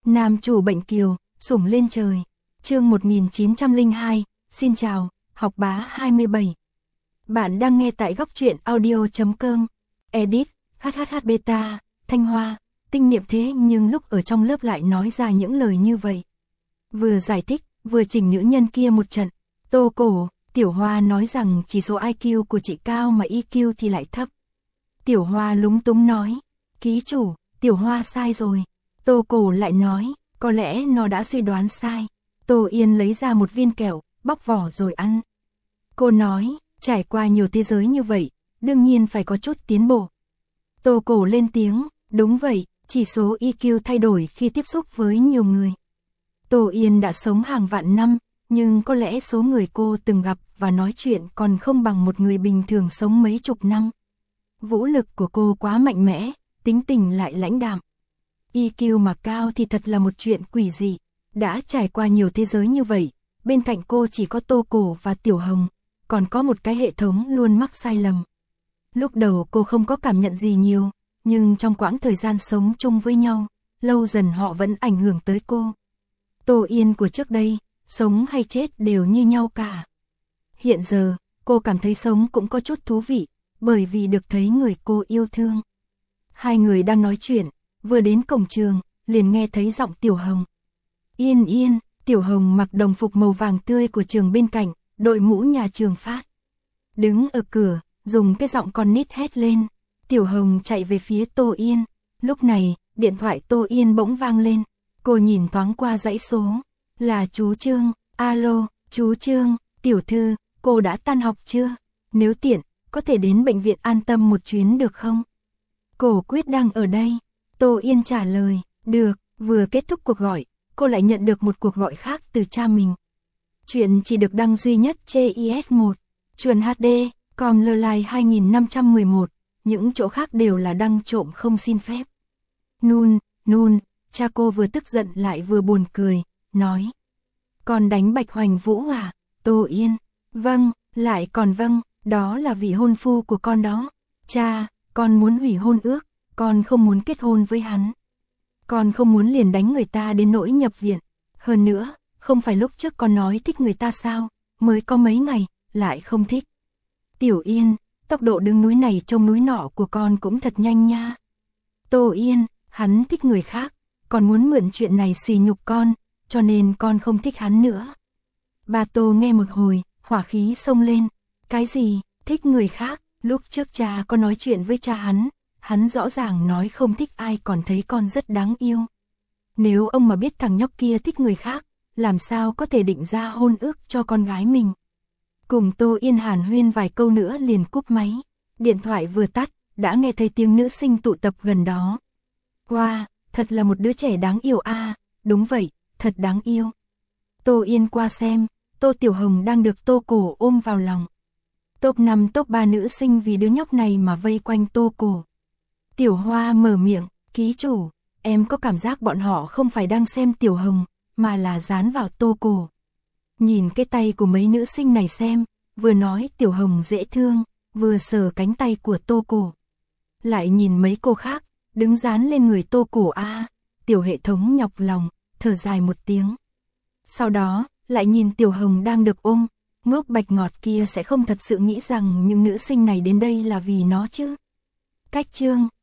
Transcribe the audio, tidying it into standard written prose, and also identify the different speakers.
Speaker 1: Nam chủ bệnh kiều, sủng lên trời. Chương 1902, xin chào, học bá 27. Bạn đang nghe tại góc truyện audio.com. Edit, HHH Beta, Thanh Hoa, tinh niệm thế nhưng lúc ở trong lớp lại nói ra những lời như vậy. Vừa giải thích, vừa chỉnh nữ nhân kia một trận. Tô Cổ, Tiểu Hoa nói rằng chỉ số IQ của chị cao mà EQ thì lại thấp. Tiểu Hoa lúng túng nói, ký chủ, Tiểu Hoa sai rồi. Tô Cổ lại nói, có lẽ nó đã suy đoán sai. Tô Yên lấy ra một viên kẹo, bóc vỏ rồi ăn. Cô nói, trải qua nhiều thế giới như vậy, đương nhiên phải có chút tiến bộ. Tô Cổ lên tiếng, đúng vậy, chỉ số EQ thay đổi khi tiếp xúc với nhiều người. Tô Yên đã sống hàng vạn năm, nhưng có lẽ số người cô từng gặp và nói chuyện còn không bằng một người bình thường sống mấy chục năm. Vũ lực của cô quá mạnh mẽ, tính tình lại lãnh đạm. EQ mà cao thì thật là một chuyện quỷ dị. Đã trải qua nhiều thế giới như vậy, bên cạnh cô chỉ có Tô Cổ và Tiểu Hồng, còn có một cái hệ thống luôn mắc sai lầm. Lúc đầu cô không có cảm nhận gì nhiều, nhưng trong quãng thời gian sống chung với nhau, lâu dần họ vẫn ảnh hưởng tới cô. Tô Yên của trước đây, sống hay chết đều như nhau cả. Hiện giờ, cô cảm thấy sống cũng có chút thú vị, bởi vì được thấy người cô yêu thương. Hai người đang nói chuyện, vừa đến cổng trường, liền nghe thấy giọng Tiểu Hồng. Yên yên, Tiểu Hồng mặc đồng phục màu vàng tươi của trường bên cạnh, đội mũ nhà trường phát. Đứng ở cửa, dùng cái giọng con nít hét lên. Tiểu Hồng chạy về phía Tô Yên. Lúc này, điện thoại Tô Yên bỗng vang lên. Cô nhìn thoáng qua dãy số. Là chú Trương. Alo, chú Trương, tiểu thư, cô đã tan học chưa? Nếu tiện, có thể đến bệnh viện An Tâm một chuyến được không? Cổ Quyết đang ở đây. Tô Yên trả lời, được. Vừa kết thúc cuộc gọi, cô lại nhận được một cuộc gọi khác từ cha mình. Chuyện chỉ được đăng duy nhất trên IS1, Chuồn HD, com Lơ 2511, những chỗ khác đều là đăng trộm không xin phép. Nun, cha cô vừa tức giận lại vừa buồn cười, nói. Con đánh Bạch Hoành Vũ à? Tô Yên, vâng, lại còn vâng, đó là vị hôn phu của con đó. Cha, con muốn hủy hôn ước, con không muốn kết hôn với hắn. Con không muốn liền đánh người ta đến nỗi nhập viện. Hơn nữa, không phải lúc trước con nói thích người ta sao, mới có mấy ngày, lại không thích. Tiểu Yên, tốc độ đứng núi này trông núi nọ của con cũng thật nhanh nha. Tô Yên, hắn thích người khác, còn muốn mượn chuyện này xì nhục con, cho nên con không thích hắn nữa. Bà Tô nghe một hồi, hỏa khí xông lên. Cái gì, thích người khác, lúc trước cha có nói chuyện với cha hắn rõ ràng nói không thích ai còn thấy con rất đáng yêu. Nếu ông mà biết thằng nhóc kia thích người khác, làm sao có thể định ra hôn ước cho con gái mình. Cùng Tô Yên hàn huyên vài câu nữa liền cúp máy. Điện thoại vừa tắt, đã nghe thấy tiếng nữ sinh tụ tập gần đó. Wow, thật là một đứa trẻ đáng yêu a. Đúng vậy, thật đáng yêu. Tô Yên qua xem, Tô Tiểu Hồng đang được Tô Cổ ôm vào lòng. Top 5 top 3 nữ sinh vì đứa nhóc này mà vây quanh Tô Cổ. Tiểu Hoa mở miệng, ký chủ, em có cảm giác bọn họ không phải đang xem Tiểu Hồng, mà là dán vào Tô Cổ. Nhìn cái tay của mấy nữ sinh này xem, vừa nói Tiểu Hồng dễ thương, vừa sờ cánh tay của Tô Cổ. Lại nhìn mấy cô khác, đứng dán lên người Tô Cổ a. Tiểu hệ thống nhọc lòng, thở dài một tiếng. Sau đó, lại nhìn Tiểu Hồng đang được ôm, ngốc bạch ngọt kia sẽ không thật sự nghĩ rằng những nữ sinh này đến đây là vì nó chứ. Cách chương